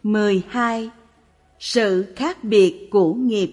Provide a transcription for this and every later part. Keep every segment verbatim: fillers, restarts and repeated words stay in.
mười hai. Sự khác biệt của nghiệp.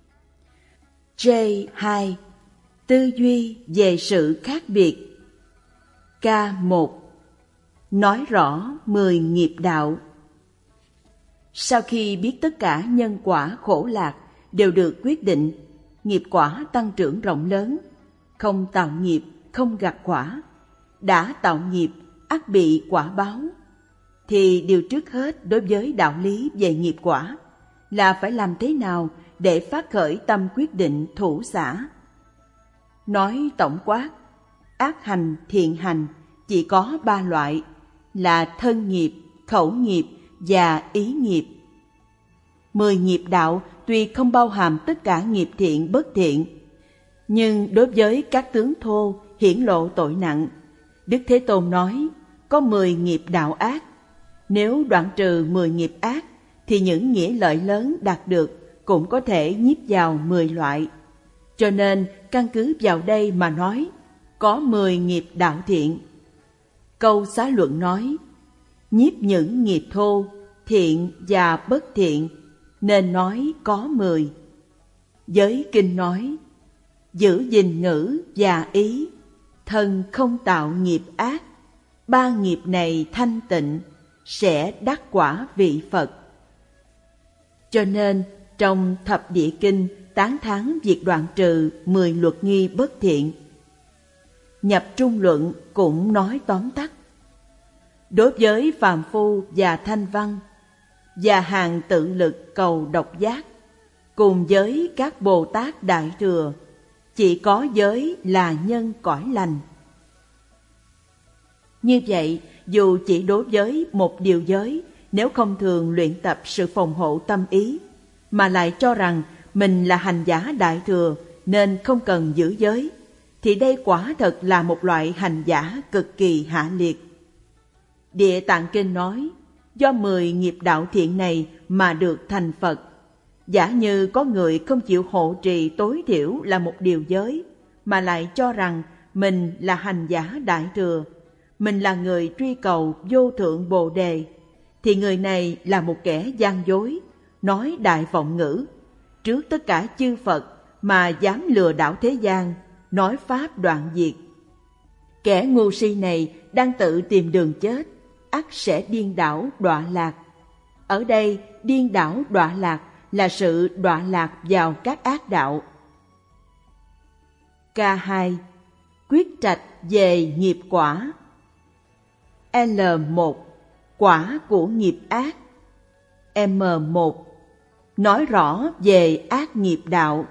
J hai. Tư duy về sự khác biệt. K một. Nói rõ mười nghiệp đạo. Sau khi biết tất cả nhân quả khổ lạc đều được quyết định, nghiệp quả tăng trưởng rộng lớn, không tạo nghiệp, không gặt quả, đã tạo nghiệp, ắt bị quả báo, thì điều trước hết đối với đạo lý về nghiệp quả là phải làm thế nào để phát khởi tâm quyết định thủ xả. Nói tổng quát, ác hành, thiện hành chỉ có ba loại là thân nghiệp, khẩu nghiệp và ý nghiệp. Mười nghiệp đạo tuy không bao hàm tất cả nghiệp thiện bất thiện, nhưng đối với các tướng thô hiển lộ tội nặng, Đức Thế Tôn nói có mười nghiệp đạo ác. Nếu đoạn trừ mười nghiệp ác thì những nghĩa lợi lớn đạt được cũng có thể nhiếp vào mười loại. Cho nên căn cứ vào đây mà nói có mười nghiệp đạo thiện. Câu xá luận nói nhiếp những nghiệp thô, thiện và bất thiện, nên nói có mười. Giới kinh nói giữ gìn ngữ và ý, thân không tạo nghiệp ác, ba nghiệp này thanh tịnh, sẽ đắc quả vị Phật. Cho nên trong thập địa kinh tán thán việc đoạn trừ mười luật nghi bất thiện. Nhập trung luận cũng nói tóm tắt. Đối với phàm phu và thanh văn và hàng tự lực cầu độc giác, cùng với các Bồ Tát Đại Thừa, chỉ có giới là nhân cõi lành. Như vậy, dù chỉ đối với một điều giới, nếu không thường luyện tập sự phòng hộ tâm ý, mà lại cho rằng mình là hành giả Đại Thừa nên không cần giữ giới, thì đây quả thật là một loại hành giả cực kỳ hạ liệt. Địa Tạng Kinh nói, do mười nghiệp đạo thiện này mà được thành Phật. Giả như có người không chịu hộ trì tối thiểu là một điều giới, mà lại cho rằng mình là hành giả Đại Thừa, mình là người truy cầu vô thượng Bồ Đề, thì người này là một kẻ gian dối, nói đại vọng ngữ, trước tất cả chư Phật mà dám lừa đảo thế gian, nói pháp đoạn diệt. Kẻ ngu si này đang tự tìm đường chết, ắt sẽ điên đảo đọa lạc. Ở đây điên đảo đọa lạc là sự đọa lạc vào các ác đạo. K hai. Quyết trạch về nghiệp quả. L một. Quả của nghiệp ác. M một. Nói rõ về ác nghiệp đạo.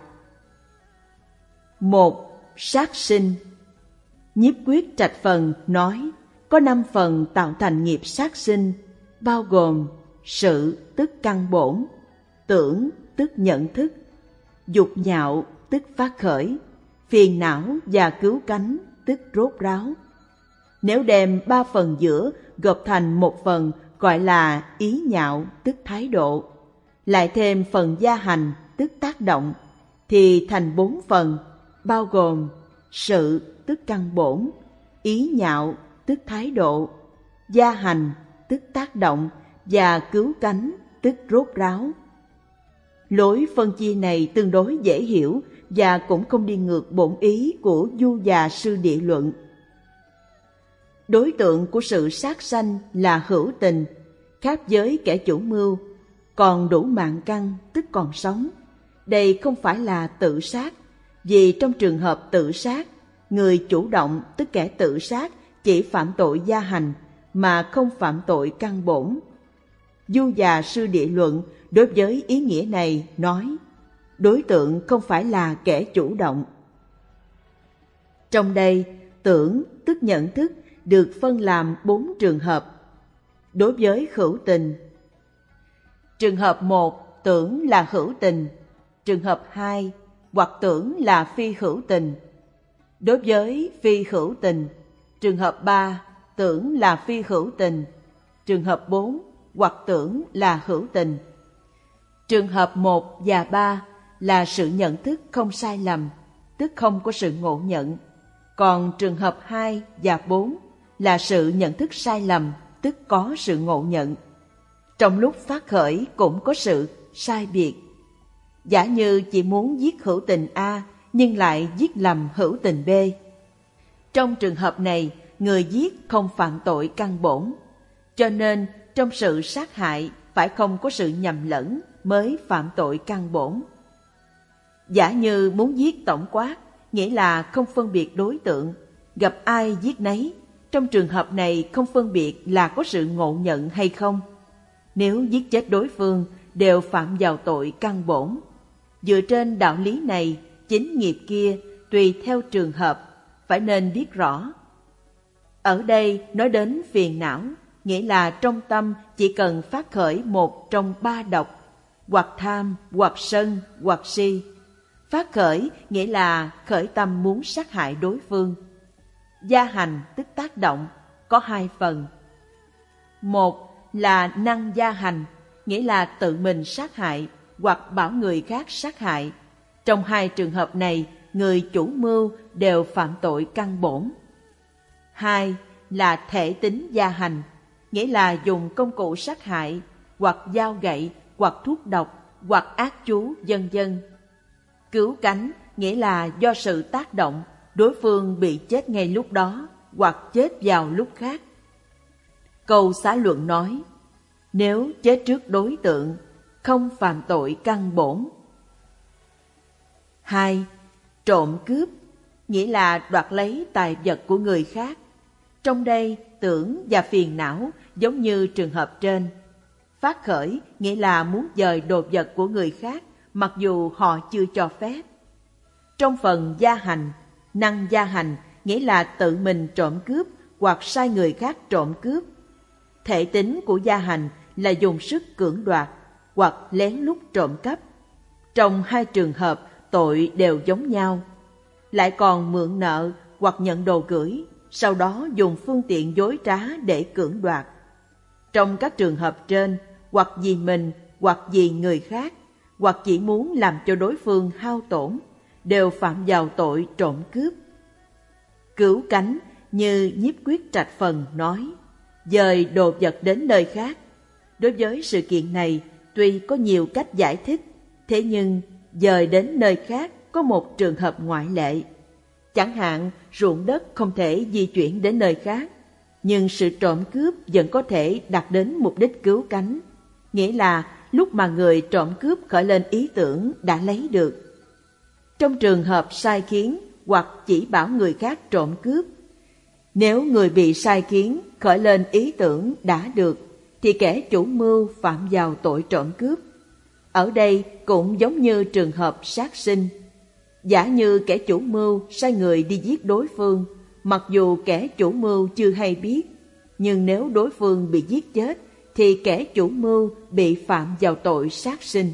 Một. Sát sinh. Nhiếp quyết trạch phần nói có năm phần tạo thành nghiệp sát sinh, bao gồm sự tức căn bổn, tưởng tức nhận thức, dục nhạo tức phát khởi, phiền não và cứu cánh tức rốt ráo. Nếu đem ba phần giữa gộp thành một phần gọi là ý nhạo tức thái độ, lại thêm phần gia hành tức tác động, thì thành bốn phần, bao gồm sự tức căn bổn, ý nhạo tức thái độ, gia hành tức tác động và cứu cánh tức rốt ráo. Lối phân chia này tương đối dễ hiểu và cũng không đi ngược bổn ý của Du Già Sư Địa Luận. Đối tượng của sự sát sanh là hữu tình, khác với kẻ chủ mưu, còn đủ mạng căn tức còn sống. Đây không phải là tự sát, vì trong trường hợp tự sát, người chủ động tức kẻ tự sát chỉ phạm tội gia hành mà không phạm tội căn bổn. Du Già Sư Địa Luận đối với ý nghĩa này nói, đối tượng không phải là kẻ chủ động. Trong đây, tưởng tức nhận thức được phân làm bốn trường hợp. Đối với hữu tình, trường hợp một tưởng là hữu tình, trường hợp hai hoặc tưởng là phi hữu tình. Đối với phi hữu tình, trường hợp ba tưởng là phi hữu tình, trường hợp bốn hoặc tưởng là hữu tình. Trường hợp một và ba là sự nhận thức không sai lầm, tức không có sự ngộ nhận. Còn trường hợp hai và bốn là sự nhận thức sai lầm, tức có sự ngộ nhận. Trong lúc phát khởi cũng có sự sai biệt. Giả như chỉ muốn giết hữu tình A nhưng lại giết lầm hữu tình B. Trong trường hợp này, người giết không phạm tội căn bổn, cho nên trong sự sát hại phải không có sự nhầm lẫn mới phạm tội căn bổn. Giả như muốn giết tổng quát, nghĩa là không phân biệt đối tượng, gặp ai giết nấy, trong trường hợp này không phân biệt là có sự ngộ nhận hay không. Nếu giết chết đối phương đều phạm vào tội căn bổn. Dựa trên đạo lý này, chính nghiệp kia tùy theo trường hợp, phải nên biết rõ. Ở đây nói đến phiền não, nghĩa là trong tâm chỉ cần phát khởi một trong ba độc, hoặc tham, hoặc sân, hoặc si. Phát khởi nghĩa là khởi tâm muốn sát hại đối phương. Gia hành tức tác động, có hai phần. Một là năng gia hành, nghĩa là tự mình sát hại hoặc bảo người khác sát hại. Trong hai trường hợp này, người chủ mưu đều phạm tội căn bổn. Hai là thể tính gia hành, nghĩa là dùng công cụ sát hại, hoặc dao gậy, hoặc thuốc độc, hoặc ác chú, vân vân. Cứu cánh nghĩa là do sự tác động, đối phương bị chết ngay lúc đó, hoặc chết vào lúc khác. Câu xá luận nói, nếu chết trước đối tượng, không phạm tội căn bổn. Hai, trộm cướp, nghĩa là đoạt lấy tài vật của người khác. Trong đây, tưởng và phiền não giống như trường hợp trên. Phát khởi nghĩa là muốn dời đồ vật của người khác, mặc dù họ chưa cho phép. Trong phần gia hành, năng gia hành nghĩa là tự mình trộm cướp hoặc sai người khác trộm cướp. Thể tính của gia hành là dùng sức cưỡng đoạt hoặc lén lút trộm cắp. Trong hai trường hợp, tội đều giống nhau. Lại còn mượn nợ hoặc nhận đồ gửi, sau đó dùng phương tiện dối trá để cưỡng đoạt. Trong các trường hợp trên, hoặc vì mình, hoặc vì người khác, hoặc chỉ muốn làm cho đối phương hao tổn, đều phạm vào tội trộm cướp. Cứu cánh như Nhiếp Quyết Trạch Phần nói, dời đồ vật đến nơi khác. Đối với sự kiện này, tuy có nhiều cách giải thích, thế nhưng dời đến nơi khác có một trường hợp ngoại lệ. Chẳng hạn ruộng đất không thể di chuyển đến nơi khác, nhưng sự trộm cướp vẫn có thể đạt đến mục đích cứu cánh, nghĩa là lúc mà người trộm cướp khởi lên ý tưởng đã lấy được. Trong trường hợp sai khiến hoặc chỉ bảo người khác trộm cướp, nếu người bị sai khiến khởi lên ý tưởng đã được, thì kẻ chủ mưu phạm vào tội trộm cướp. Ở đây cũng giống như trường hợp sát sinh. Giả như kẻ chủ mưu sai người đi giết đối phương, mặc dù kẻ chủ mưu chưa hay biết, nhưng nếu đối phương bị giết chết, thì kẻ chủ mưu bị phạm vào tội sát sinh.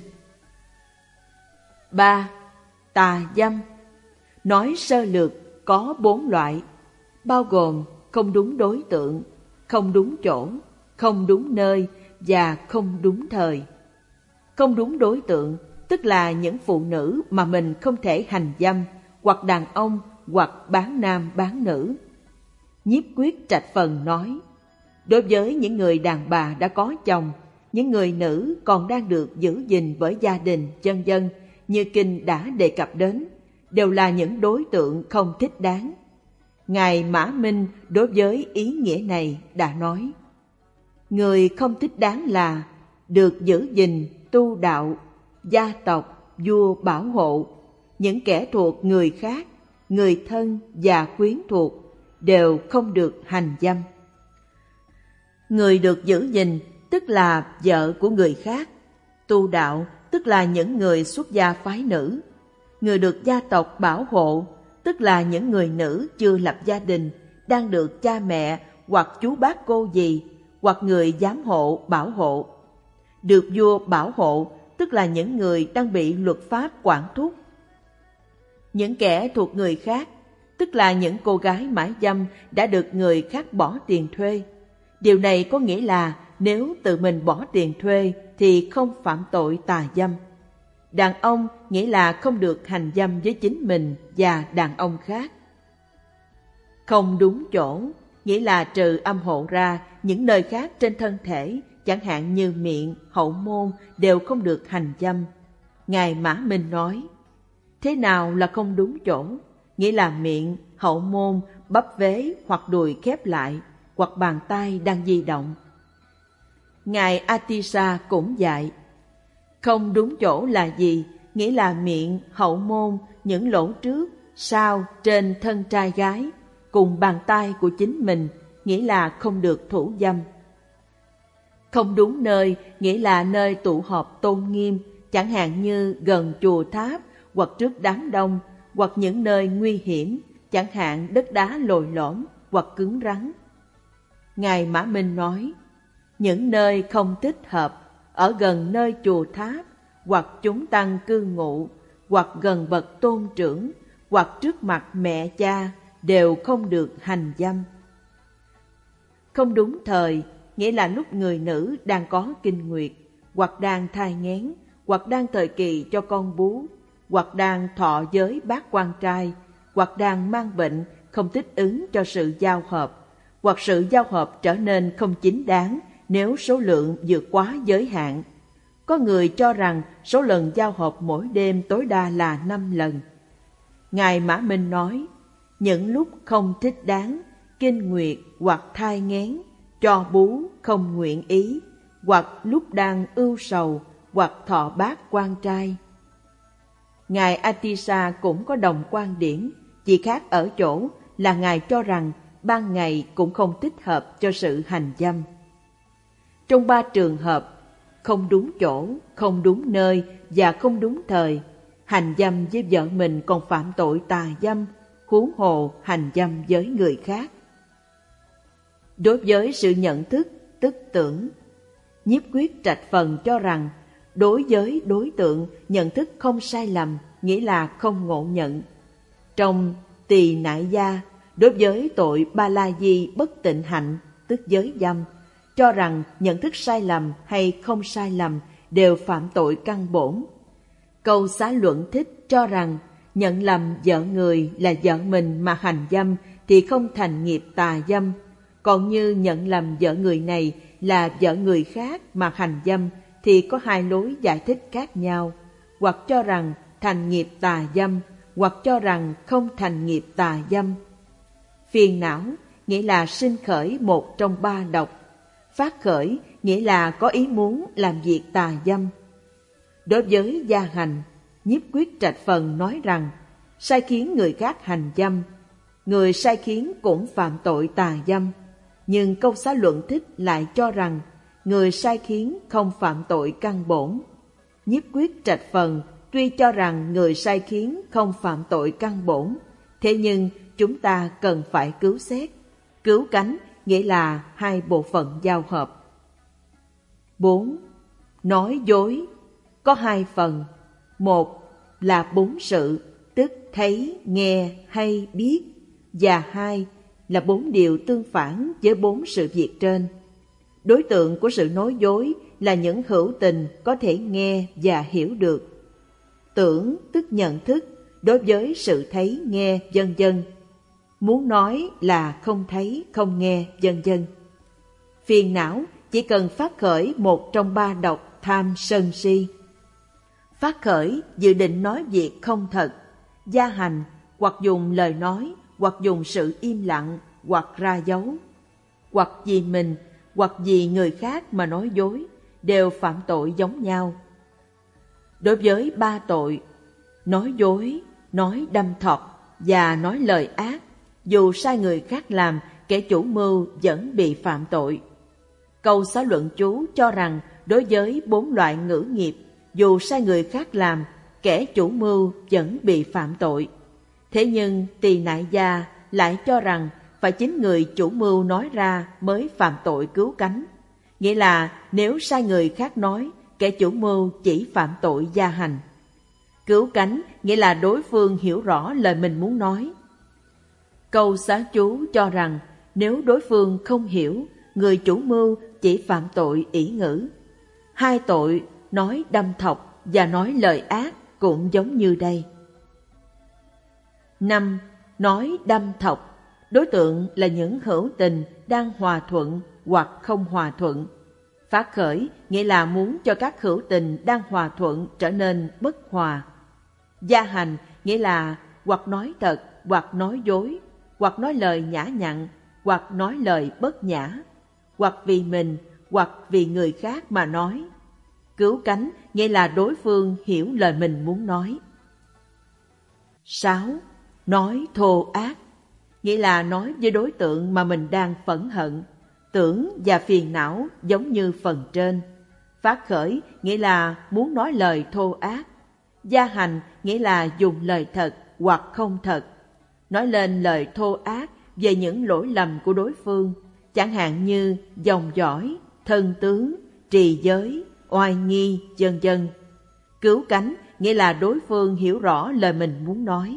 Ba. Tà dâm. Nói sơ lược có bốn loại, bao gồm không đúng đối tượng, không đúng chỗ, không đúng nơi và không đúng thời. Không đúng đối tượng tức là những phụ nữ mà mình không thể hành dâm, hoặc đàn ông, hoặc bán nam bán nữ. Nhiếp Quyết Trạch Phần nói, đối với những người đàn bà đã có chồng, những người nữ còn đang được giữ gìn bởi gia đình, vân vân, như kinh đã đề cập đến, đều là những đối tượng không thích đáng. Ngài Mã Minh đối với ý nghĩa này đã nói, người không thích đáng là được giữ gìn, tu đạo, gia tộc, vua bảo hộ, những kẻ thuộc người khác, người thân và quyến thuộc đều không được hành dâm. Người được giữ gìn tức là vợ của người khác, tu đạo tức là những người xuất gia phái nữ, người được gia tộc bảo hộ tức là những người nữ chưa lập gia đình, đang được cha mẹ hoặc chú bác cô dì hoặc người giám hộ bảo hộ. Được vua bảo hộ tức là những người đang bị luật pháp quản thúc. Những kẻ thuộc người khác tức là những cô gái mãi dâm đã được người khác bỏ tiền thuê. Điều này có nghĩa là nếu tự mình bỏ tiền thuê thì không phạm tội tà dâm. Đàn ông nghĩa là không được hành dâm với chính mình và đàn ông khác. Không đúng chỗ nghĩa là trừ âm hộ ra, những nơi khác trên thân thể chẳng hạn như miệng, hậu môn đều không được hành dâm. Ngài Mã Minh nói, thế nào là không đúng chỗ? Nghĩa là miệng, hậu môn, bắp vế hoặc đùi khép lại, hoặc bàn tay đang di động. Ngài Atisa cũng dạy, không đúng chỗ là gì? Nghĩa là miệng, hậu môn, những lỗ trước, sau, trên thân trai gái, cùng bàn tay của chính mình, nghĩa là không được thủ dâm. Không đúng nơi, nghĩa là nơi tụ họp tôn nghiêm, chẳng hạn như gần chùa tháp, hoặc trước đám đông, hoặc những nơi nguy hiểm, chẳng hạn đất đá lồi lõm hoặc cứng rắn. Ngài Mã Minh nói, những nơi không thích hợp, ở gần nơi chùa tháp, hoặc chúng tăng cư ngụ, hoặc gần bậc tôn trưởng, hoặc trước mặt mẹ cha, đều không được hành dâm. Không đúng thời, nghĩa là lúc người nữ đang có kinh nguyệt, hoặc đang thai nghén, hoặc đang thời kỳ cho con bú, hoặc đang thọ giới bát quan trai, hoặc đang mang bệnh không thích ứng cho sự giao hợp, hoặc sự giao hợp trở nên không chính đáng nếu số lượng vượt quá giới hạn. Có người cho rằng số lần giao hợp mỗi đêm tối đa là năm lần. Ngài Mã Minh nói, những lúc không thích đáng, kinh nguyệt hoặc thai nghén, cho bú không nguyện ý, hoặc lúc đang ưu sầu, hoặc thọ bát quan trai. Ngài Atisa cũng có đồng quan điểm, chỉ khác ở chỗ là Ngài cho rằng ban ngày cũng không thích hợp cho sự hành dâm. Trong ba trường hợp, không đúng chỗ, không đúng nơi và không đúng thời, hành dâm với vợ mình còn phạm tội tà dâm, huống hồ hành dâm với người khác. Đối với sự nhận thức, tức tưởng, Nhiếp Quyết Trạch Phần cho rằng đối với đối tượng nhận thức không sai lầm, nghĩa là không ngộ nhận. Trong Tỳ Nại Gia, đối với tội Ba La Di bất tịnh hạnh, tức giới dâm, cho rằng nhận thức sai lầm hay không sai lầm đều phạm tội căn bổn. Câu Xá Luận Thích cho rằng nhận lầm vợ người là vợ mình mà hành dâm thì không thành nghiệp tà dâm, còn như nhận lầm vợ người này là vợ người khác mà hành dâm thì có hai lối giải thích khác nhau, hoặc cho rằng thành nghiệp tà dâm, hoặc cho rằng không thành nghiệp tà dâm. Phiền não nghĩa là sinh khởi một trong ba độc, phát khởi nghĩa là có ý muốn làm việc tà dâm. Đối với gia hành, Nhiếp Quyết Trạch Phần nói rằng sai khiến người khác hành dâm, người sai khiến cũng phạm tội tà dâm, nhưng Câu Xá Luận Thích lại cho rằng người sai khiến không phạm tội căn bổn. Nhiếp Quyết Trạch Phần tuy cho rằng người sai khiến không phạm tội căn bổn, thế nhưng chúng ta cần phải cứu xét. Cứu cánh nghĩa là hai bộ phận giao hợp. Bốn. Nói dối có hai phần. Một là bốn sự, tức thấy, nghe, hay, biết, và hai là bốn điều tương phản với bốn sự việc trên. Đối tượng của sự nói dối là những hữu tình có thể nghe và hiểu được. Tưởng tức nhận thức đối với sự thấy, nghe, vân vân. Muốn nói là không thấy, không nghe, vân vân. Phiền não chỉ cần phát khởi một trong ba độc tham sân si. Phát khởi dự định nói việc không thật, gia hành, hoặc dùng lời nói, hoặc dùng sự im lặng, hoặc ra dấu, hoặc vì mình, hoặc vì người khác mà nói dối, đều phạm tội giống nhau. Đối với ba tội, nói dối, nói đâm thọc và nói lời ác, dù sai người khác làm, kẻ chủ mưu vẫn bị phạm tội. Câu Xá Luận Chú cho rằng đối với bốn loại ngữ nghiệp, dù sai người khác làm, kẻ chủ mưu vẫn bị phạm tội. Thế nhưng Tỳ Nại Gia lại cho rằng phải chính người chủ mưu nói ra mới phạm tội cứu cánh. Nghĩa là nếu sai người khác nói, kẻ chủ mưu chỉ phạm tội gia hành. Cứu cánh nghĩa là đối phương hiểu rõ lời mình muốn nói. Câu Xá Chú cho rằng nếu đối phương không hiểu, người chủ mưu chỉ phạm tội ỷ ngữ. Hai tội nói đâm thọc và nói lời ác cũng giống như đây. Năm. Nói đâm thọc, đối tượng là những hữu tình đang hòa thuận hoặc không hòa thuận. Phát khởi nghĩa là muốn cho các hữu tình đang hòa thuận trở nên bất hòa. Gia hành nghĩa là hoặc nói thật, hoặc nói dối, hoặc nói lời nhã nhặn, hoặc nói lời bất nhã, hoặc vì mình, hoặc vì người khác mà nói. Cứu cánh nghĩa là đối phương hiểu lời mình muốn nói. Sáu. Nói thô ác nghĩa là nói với đối tượng mà mình đang phẫn hận, tưởng và phiền não giống như phần trên. Phát khởi nghĩa là muốn nói lời thô ác. Gia hành nghĩa là dùng lời thật hoặc không thật, nói lên lời thô ác về những lỗi lầm của đối phương, chẳng hạn như dòng dõi, thân tướng, trì giới, oai nghi, vân vân. Cứu cánh nghĩa là đối phương hiểu rõ lời mình muốn nói.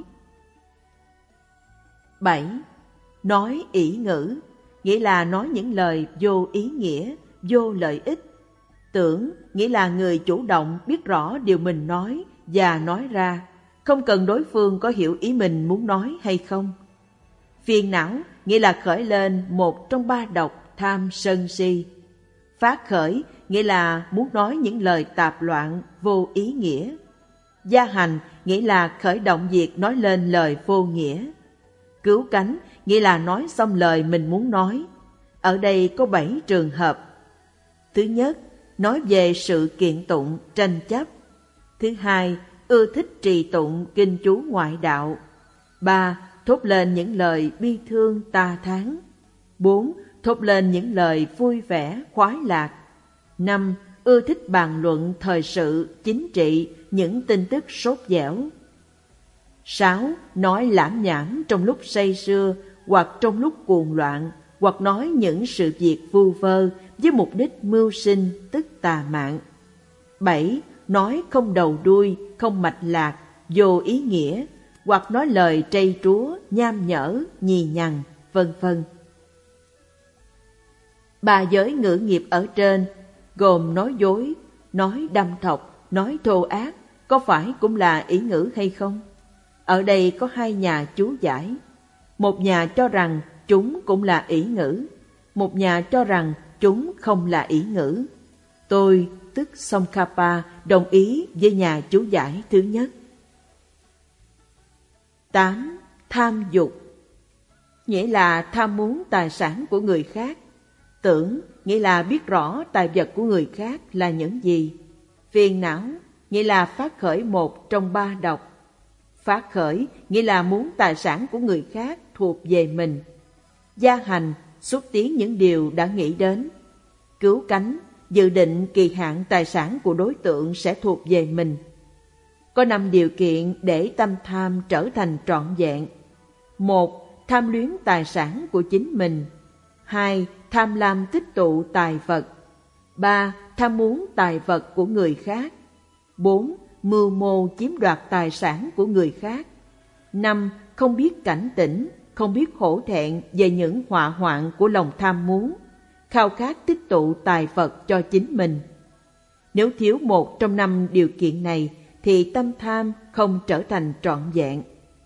Bảy. Nói ỷ ngữ nghĩa là nói những lời vô ý nghĩa, vô lợi ích. Tưởng nghĩa là người chủ động biết rõ điều mình nói và nói ra, không cần đối phương có hiểu ý mình muốn nói hay không. Phiền não nghĩa là khởi lên một trong ba độc tham sân si. Phát khởi nghĩa là muốn nói những lời tạp loạn, vô ý nghĩa. Gia hành nghĩa là khởi động việc nói lên lời vô nghĩa. Cứu cánh nghĩa là nói xong lời mình muốn nói. Ở đây có bảy trường hợp. Thứ nhất, nói về sự kiện tụng, tranh chấp. Thứ hai, ưa thích trì tụng kinh chú ngoại đạo. Ba, thốt lên những lời bi thương ta thán. Bốn, thốt lên những lời vui vẻ, khoái lạc. Năm, ưa thích bàn luận thời sự, chính trị, những tin tức sốt dẻo. Sáu, nói lãm nhảm trong lúc say sưa hoặc trong lúc cuồng loạn, hoặc nói những sự việc vu vơ với mục đích mưu sinh tức tà mạng. Bảy, nói không đầu đuôi, không mạch lạc, vô ý nghĩa, hoặc nói lời trây trúa, nham nhở, nhì nhằng, vân vân. Ba giới ngữ nghiệp ở trên gồm nói dối, nói đâm thọc, nói thô ác, có phải cũng là ỷ ngữ hay không? Ở đây có hai nhà chú giải. Một nhà cho rằng chúng cũng là ỷ ngữ, một nhà cho rằng chúng không là ỷ ngữ. Tôi, tức Tsongkhapa, đồng ý với nhà chú giải thứ nhất. Tám. Tham dục nghĩa là tham muốn tài sản của người khác. Tưởng nghĩa là biết rõ tài vật của người khác là những gì. Phiền não nghĩa là phát khởi một trong ba độc. Phát khởi nghĩa là muốn tài sản của người khác thuộc về mình. Gia hành xúc tiến những điều đã nghĩ đến. Cứu cánh dự định kỳ hạn tài sản của đối tượng sẽ thuộc về mình. Có năm điều kiện để tâm tham trở thành trọn vẹn. Một, tham luyến tài sản của chính mình. Hai, tham lam tích tụ tài vật. Ba, tham muốn tài vật của người khác. Bốn, mưu mô chiếm đoạt tài sản của người khác. Năm, không biết cảnh tỉnh, không biết hổ thẹn về những họa hoạn của lòng tham muốn, khao khát tích tụ tài vật cho chính mình. Nếu thiếu một trong năm điều kiện này, thì tâm tham không trở thành trọn vẹn.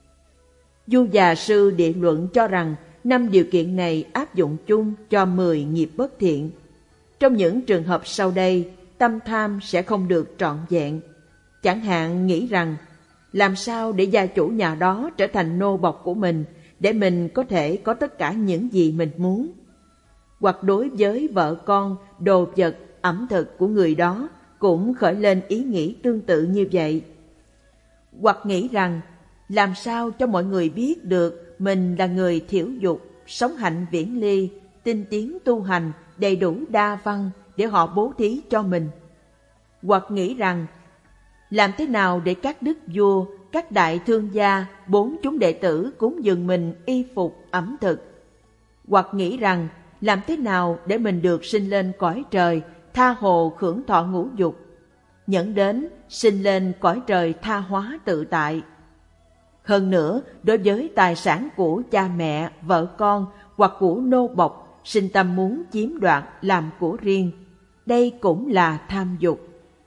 Du Già Sư Địa Luận cho rằng năm điều kiện này áp dụng chung cho mười nghiệp bất thiện. Trong những trường hợp sau đây, tâm tham sẽ không được trọn vẹn. Chẳng hạn nghĩ rằng, làm sao để gia chủ nhà đó trở thành nô bộc của mình, để mình có thể có tất cả những gì mình muốn. Hoặc đối với vợ con, đồ vật, ẩm thực của người đó cũng khởi lên ý nghĩ tương tự như vậy. Hoặc nghĩ rằng, làm sao cho mọi người biết được mình là người thiểu dục, sống hạnh viễn ly, tinh tiến tu hành, đầy đủ đa văn để họ bố thí cho mình. Hoặc nghĩ rằng, làm thế nào để các đức vua, các đại thương gia, bốn chúng đệ tử cúng dường mình y phục, ẩm thực. Hoặc nghĩ rằng, làm thế nào để mình được sinh lên cõi trời, tha hồ hưởng thọ ngũ dục, nhẫn đến sinh lên cõi trời tha hóa tự tại. Hơn nữa, đối với tài sản của cha mẹ, vợ con hoặc của nô bộc, sinh tâm muốn chiếm đoạt làm của riêng. Đây cũng là tham dục.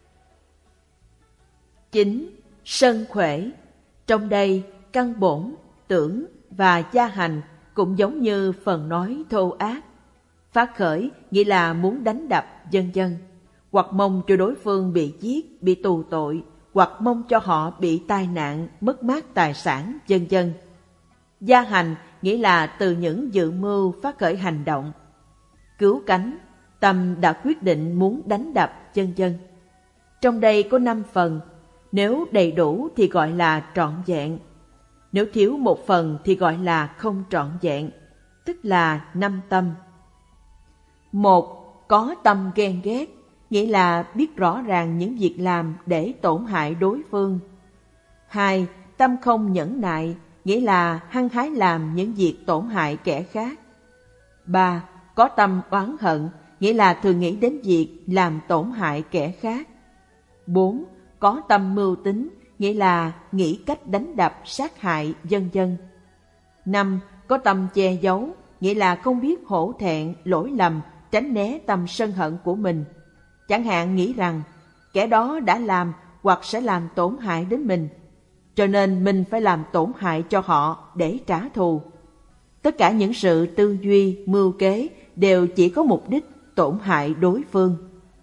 Chín. Sân khỏe. Trong đây, căn bổn, tưởng và gia hành cũng giống như phần nói thô ác. Phát khởi nghĩa là muốn đánh đập, vân vân, hoặc mong cho đối phương bị giết, bị tù tội, hoặc mong cho họ bị tai nạn, mất mát tài sản, vân vân. Gia hành nghĩa là từ những dự mưu phát khởi hành động. Cứu cánh, tâm đã quyết định muốn đánh đập, vân vân. Trong đây có năm phần, nếu đầy đủ thì gọi là trọn vẹn. Nếu thiếu một phần thì gọi là không trọn vẹn, tức là năm tâm. Một, có tâm ghen ghét, nghĩa là biết rõ ràng những việc làm để tổn hại đối phương. Hai, tâm không nhẫn nại, nghĩa là hăng hái làm những việc tổn hại kẻ khác. Ba, có tâm oán hận, nghĩa là thường nghĩ đến việc làm tổn hại kẻ khác. Bốn, có tâm mưu tính, nghĩa là nghĩ cách đánh đập, sát hại, vân vân. Năm, có tâm che giấu, nghĩa là không biết hổ thẹn, lỗi lầm, tránh né tâm sân hận của mình. Chẳng hạn nghĩ rằng kẻ đó đã làm hoặc sẽ làm tổn hại đến mình, cho nên mình phải làm tổn hại cho họ để trả thù. Tất cả những sự tư duy, mưu kế đều chỉ có mục đích tổn hại đối phương.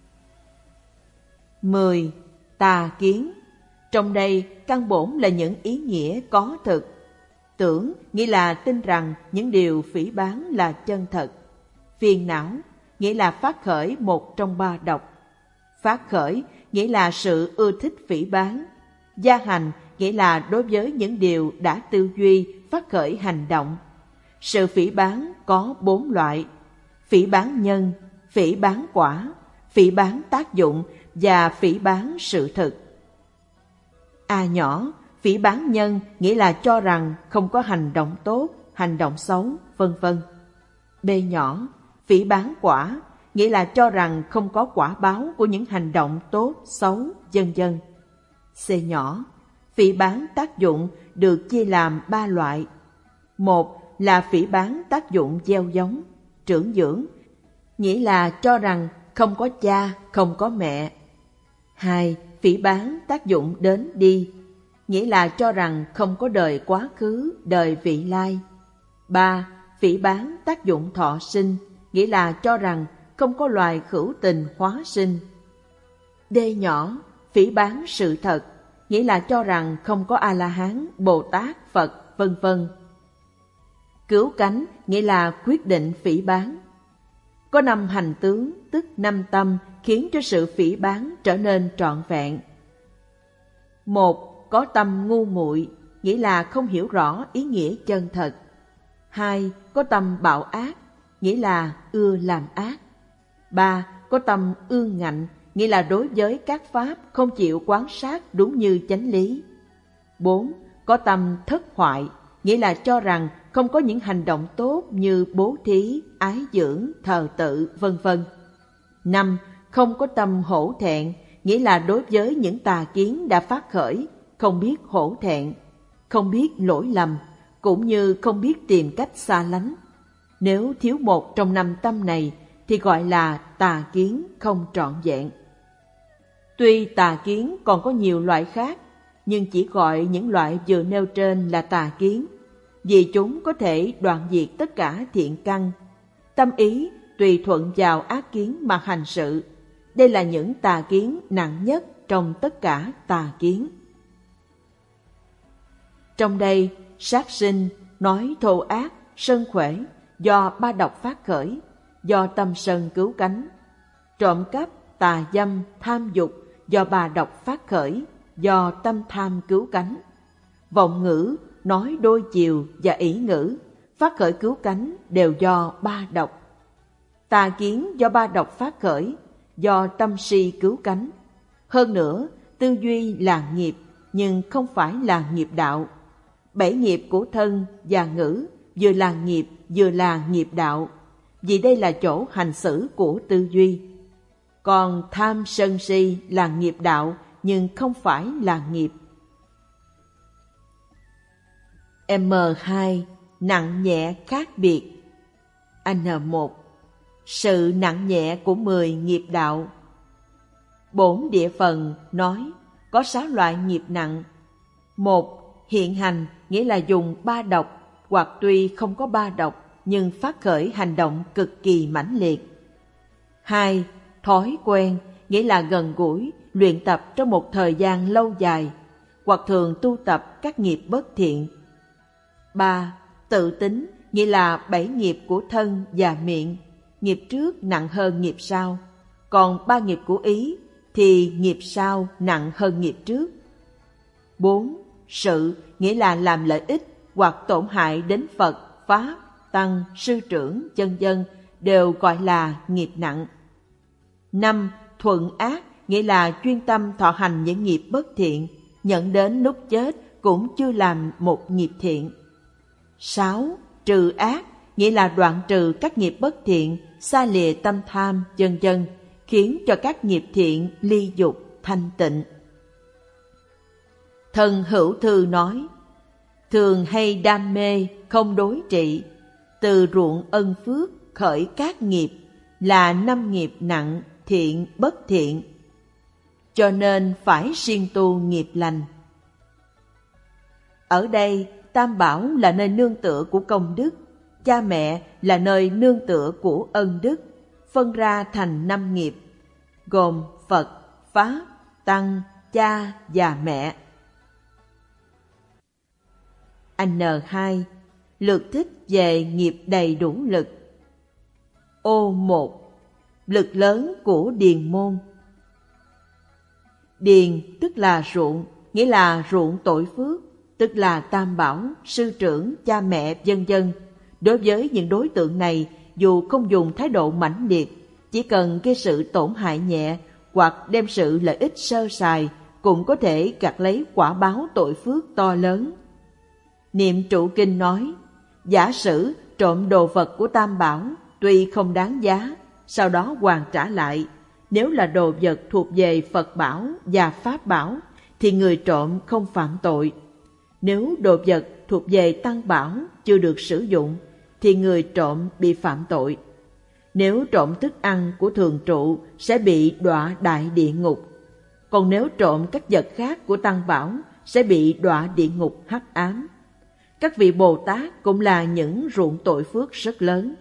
Mười. Tà kiến. Trong đây căn bổn là những ý nghĩa có thực. Tưởng nghĩa là tin rằng những điều phỉ báng là chân thật. Phiền não nghĩa là phát khởi một trong ba độc. Phát khởi nghĩa là sự ưa thích phỉ báng. Gia hành nghĩa là đối với những điều đã tư duy phát khởi hành động. Sự phỉ báng có bốn loại: phỉ báng nhân, phỉ báng quả, phỉ báng tác dụng và phỉ báng sự thực. A nhỏ, phỉ báng nhân nghĩa là cho rằng không có hành động tốt, hành động xấu, vân vân. B nhỏ, phỉ báng quả nghĩa là cho rằng không có quả báo của những hành động tốt, xấu, vân vân. C nhỏ, phỉ báng tác dụng được chia làm ba loại. Một là phỉ báng tác dụng gieo giống, trưởng dưỡng, nghĩa là cho rằng không có cha, không có mẹ. Hai, phỉ báng tác dụng đến đi, nghĩa là cho rằng không có đời quá khứ, đời vị lai. Ba, phỉ báng tác dụng thọ sinh, nghĩa là cho rằng không có loài hữu tình hóa sinh. D nhỏ, phỉ báng sự thật, nghĩa là cho rằng không có A-la-hán, Bồ Tát, Phật, vân vân. Cứu cánh nghĩa là quyết định phỉ báng. Có năm hành tướng, tức năm tâm, khiến cho sự phỉ báng trở nên trọn vẹn. Một, có tâm ngu muội, nghĩa là không hiểu rõ ý nghĩa chân thật. Hai, có tâm bạo ác, nghĩa là ưa làm ác. Ba, có tâm ương ngạnh, nghĩa là đối với các pháp không chịu quan sát đúng như chánh lý. Bốn, có tâm thất hoại, nghĩa là cho rằng không có những hành động tốt như bố thí, ái dưỡng, thờ tự, vân vân. Năm, không có tâm hổ thẹn, nghĩa là đối với những tà kiến đã phát khởi, không biết hổ thẹn, không biết lỗi lầm, cũng như không biết tìm cách xa lánh. Nếu thiếu một trong năm tâm này thì gọi là tà kiến không trọn vẹn. Tuy tà kiến còn có nhiều loại khác, nhưng chỉ gọi những loại vừa nêu trên là tà kiến, vì chúng có thể đoạn diệt tất cả thiện căn. Tâm ý tùy thuận vào ác kiến mà hành sự. Đây là những tà kiến nặng nhất trong tất cả tà kiến. Trong đây, sát sinh, nói thô ác, sân khỏe, do ba độc phát khởi, do tâm sân cứu cánh. Trộm cắp, tà dâm, tham dục, do ba độc phát khởi, do tâm tham cứu cánh. Vọng ngữ, nói đôi chiều và ỷ ngữ, phát khởi cứu cánh đều do ba độc. Tà kiến do ba độc phát khởi, do tâm si cứu cánh. Hơn nữa, tư duy là nghiệp, nhưng không phải là nghiệp đạo. Bảy nghiệp của thân và ngữ vừa là nghiệp, vừa là nghiệp đạo, vì đây là chỗ hành xử của tư duy. Còn tham sân si là nghiệp đạo, nhưng không phải là nghiệp. M hai. Nặng nhẹ khác biệt. N một. Sự nặng nhẹ của mười nghiệp đạo. Bổn địa phần nói có sáu loại nghiệp nặng. Một, hiện hành nghĩa là dùng ba độc, hoặc tuy không có ba độc, nhưng phát khởi hành động cực kỳ mãnh liệt. Hai, thói quen, nghĩa là gần gũi, luyện tập trong một thời gian lâu dài, hoặc thường tu tập các nghiệp bất thiện. Ba, tự tính, nghĩa là bảy nghiệp của thân và miệng, nghiệp trước nặng hơn nghiệp sau, còn ba nghiệp của ý thì nghiệp sau nặng hơn nghiệp trước. Bốn, sự, nghĩa là làm lợi ích hoặc tổn hại đến Phật, Pháp, Tăng, Sư trưởng, vân vân đều gọi là nghiệp nặng. Năm, thuận ác, nghĩa là chuyên tâm thọ hành những nghiệp bất thiện, nhận đến lúc chết cũng chưa làm một nghiệp thiện. Sáu, trừ ác, nghĩa là đoạn trừ các nghiệp bất thiện, xa lìa tâm tham, vân vân, khiến cho các nghiệp thiện ly dục thanh tịnh. Thần Hữu Thư nói, thường hay đam mê, không đối trị, từ ruộng ân phước khởi các nghiệp, là năm nghiệp nặng, thiện bất thiện, cho nên phải siêng tu nghiệp lành. Ở đây, Tam Bảo là nơi nương tựa của công đức, cha mẹ là nơi nương tựa của ân đức, phân ra thành năm nghiệp, gồm Phật, Pháp, Tăng, cha và mẹ. N hai. Lược thích về nghiệp đầy đủ lực. Ô một. Lực lớn của điền môn. Điền tức là ruộng, nghĩa là ruộng tội phước, tức là Tam Bảo, sư trưởng, cha mẹ, vân vân. Đối với những đối tượng này, dù không dùng thái độ mãnh liệt, chỉ cần gây sự tổn hại nhẹ hoặc đem sự lợi ích sơ sài, cũng có thể gặt lấy quả báo tội phước to lớn. Niệm trụ kinh nói, giả sử trộm đồ vật của Tam Bảo, tuy không đáng giá, sau đó hoàn trả lại, nếu là đồ vật thuộc về Phật Bảo và Pháp Bảo, thì người trộm không phạm tội. Nếu đồ vật thuộc về Tăng Bảo chưa được sử dụng, thì người trộm bị phạm tội. Nếu trộm thức ăn của thường trụ sẽ bị đọa đại địa ngục, còn nếu trộm các vật khác của Tăng Bảo sẽ bị đọa địa ngục hắc ám. Các vị Bồ Tát cũng là những ruộng tội phước rất lớn.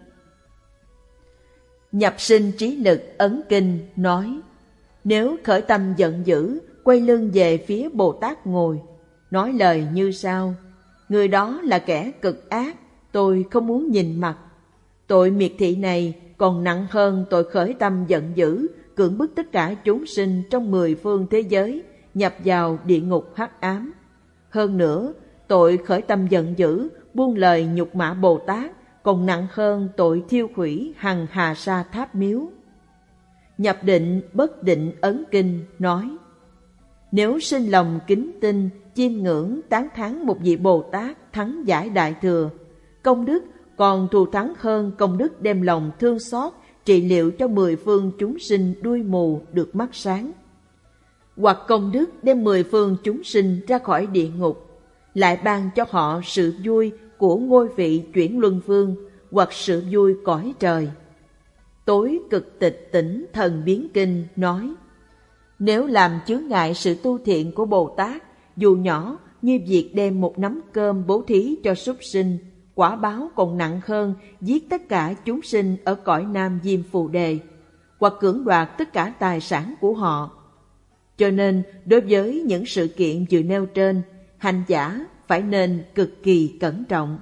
Nhập sinh trí lực ấn kinh nói, nếu khởi tâm giận dữ, quay lưng về phía Bồ Tát ngồi, nói lời như sau, người đó là kẻ cực ác, tôi không muốn nhìn mặt. Tội miệt thị này còn nặng hơn tội khởi tâm giận dữ, cưỡng bức tất cả chúng sinh trong mười phương thế giới nhập vào địa ngục hắc ám. Hơn nữa, tội khởi tâm giận dữ, buông lời nhục mạ Bồ Tát còn nặng hơn tội thiêu hủy hằng hà sa tháp miếu. Nhập định bất định ấn kinh nói, nếu sinh lòng kính tinh, chiêm ngưỡng tán thán một vị Bồ Tát thắng giải đại thừa, công đức còn thù thắng hơn công đức đem lòng thương xót trị liệu cho mười phương chúng sinh đuôi mù được mắt sáng. Hoặc công đức đem mười phương chúng sinh ra khỏi địa ngục, lại ban cho họ sự vui của ngôi vị chuyển luân vương, hoặc sự vui cõi trời. Tối cực tịch tỉnh thần biến kinh nói, nếu làm chướng ngại sự tu thiện của Bồ Tát, dù nhỏ như việc đem một nắm cơm bố thí cho súc sinh, quả báo còn nặng hơn giết tất cả chúng sinh ở cõi Nam Diêm Phù Đề, hoặc cưỡng đoạt tất cả tài sản của họ. Cho nên, đối với những sự kiện vừa nêu trên, hành giả phải nên cực kỳ cẩn trọng.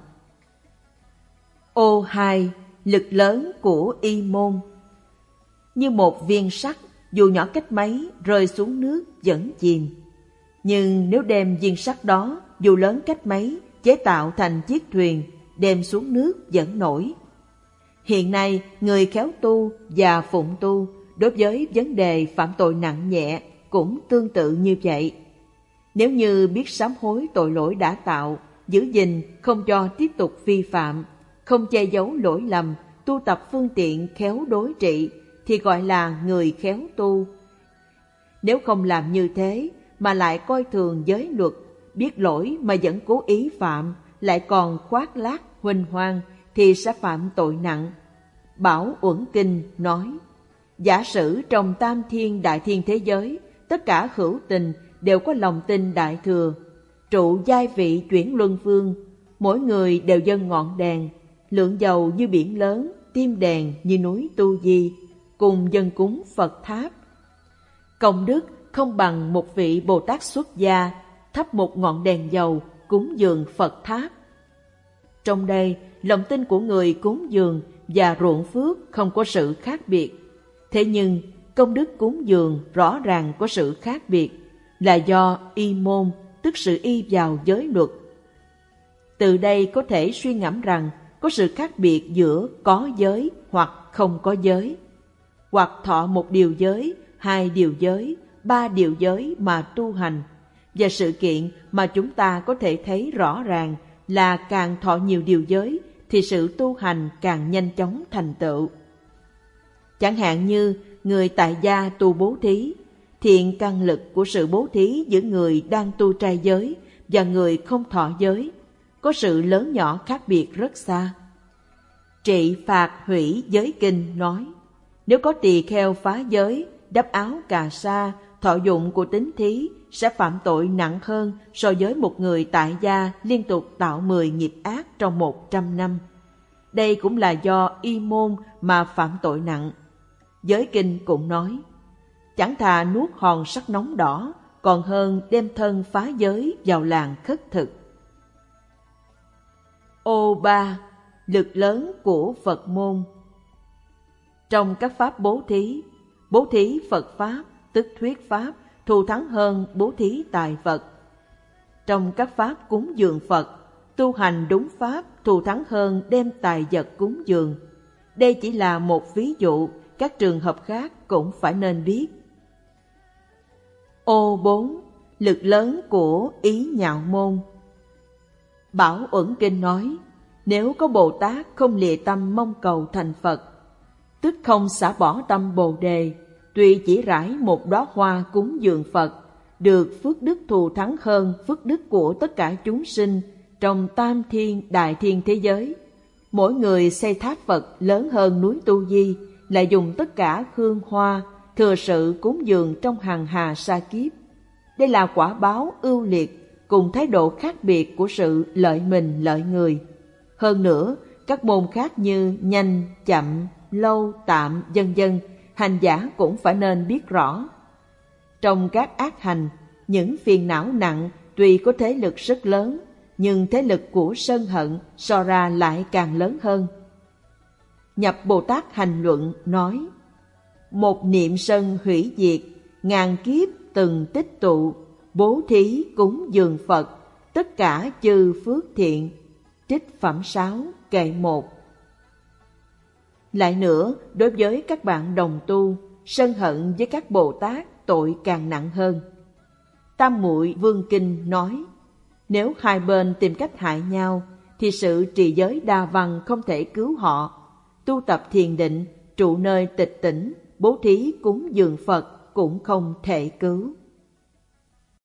Ô hai. Lực lớn của y môn. Như một viên sắt, dù nhỏ cách mấy, rơi xuống nước vẫn chìm. Nhưng nếu đem viên sắt đó, dù lớn cách mấy, chế tạo thành chiếc thuyền, đem xuống nước vẫn nổi. Hiện nay, người khéo tu và phụng tu, đối với vấn đề phạm tội nặng nhẹ, cũng tương tự như vậy. Nếu như biết sám hối tội lỗi đã tạo, giữ gìn không cho tiếp tục vi phạm, không che giấu lỗi lầm, tu tập phương tiện khéo đối trị, thì gọi là người khéo tu. Nếu không làm như thế, mà lại coi thường giới luật, biết lỗi mà vẫn cố ý phạm, lại còn khoác lác huỳnh hoang, thì sẽ phạm tội nặng. Bảo Uẩn Kinh nói, giả sử trong tam thiên đại thiên thế giới, tất cả hữu tình đều có lòng tin đại thừa, trụ giai vị chuyển luân phương, mỗi người đều dâng ngọn đèn, lượng dầu như biển lớn, tim đèn như núi Tu Di, cùng dâng cúng Phật tháp. Công đức không bằng một vị Bồ Tát xuất gia thắp một ngọn đèn dầu cúng dường Phật tháp. Trong đây, lòng tin của người cúng dường và ruộng phước không có sự khác biệt. Thế nhưng, công đức cúng dường rõ ràng có sự khác biệt, là do y môn, tức sự y vào giới luật. Từ đây có thể suy ngẫm rằng có sự khác biệt giữa có giới hoặc không có giới, hoặc thọ một điều giới, hai điều giới, ba điều giới mà tu hành. Và sự kiện mà chúng ta có thể thấy rõ ràng là càng thọ nhiều điều giới thì sự tu hành càng nhanh chóng thành tựu. Chẳng hạn như người tại gia tu bố thí, thiện căn lực của sự bố thí giữa người đang tu trai giới và người không thọ giới có sự lớn nhỏ khác biệt rất xa. Trị Phạt Hủy Giới Kinh nói, nếu có tỳ kheo phá giới, đắp áo cà sa, thọ dụng của tín thí sẽ phạm tội nặng hơn so với một người tại gia liên tục tạo mười nghiệp ác trong một trăm năm. Đây cũng là do y môn mà phạm tội nặng. Giới Kinh cũng nói, chẳng thà nuốt hòn sắt nóng đỏ, còn hơn đem thân phá giới vào làng khất thực. Ô ba, lực lớn của Phật môn. Trong các pháp bố thí, bố thí Phật Pháp, tức thuyết Pháp, thù thắng hơn bố thí tài vật. Trong các pháp cúng dường Phật, tu hành đúng Pháp thù thắng hơn đem tài vật cúng dường. Đây chỉ là một ví dụ, các trường hợp khác cũng phải nên biết. Ô bốn, lực lớn của ý nhạo môn. Bảo Uẩn Kinh nói, nếu có Bồ Tát không lìa tâm mong cầu thành Phật, tức không xả bỏ tâm Bồ Đề, tuy chỉ rải một đóa hoa cúng dường Phật, được phước đức thù thắng hơn phước đức của tất cả chúng sinh trong tam thiên đại thiên thế giới. Mỗi người xây tháp Phật lớn hơn núi Tu Di, lại dùng tất cả hương hoa, thừa sự cúng dường trong hằng hà sa kiếp. Đây là quả báo ưu liệt, cùng thái độ khác biệt của sự lợi mình lợi người. Hơn nữa, các môn khác như nhanh, chậm, lâu, tạm, vân vân, hành giả cũng phải nên biết rõ. Trong các ác hành, những phiền não nặng tuy có thế lực rất lớn, nhưng thế lực của sân hận so ra lại càng lớn hơn. Nhập Bồ Tát Hành Luận nói, một niệm sân hủy diệt, ngàn kiếp từng tích tụ, bố thí cúng dường Phật, tất cả chư phước thiện. Trích Phẩm sáu, kệ một. Lại nữa, đối với các bạn đồng tu, sân hận với các Bồ Tát tội càng nặng hơn. Tam Muội Vương Kinh nói, nếu hai bên tìm cách hại nhau, thì sự trì giới đa văn không thể cứu họ. Tu tập thiền định, trụ nơi tịch tỉnh, bố thí cúng dường Phật cũng không thể cứu.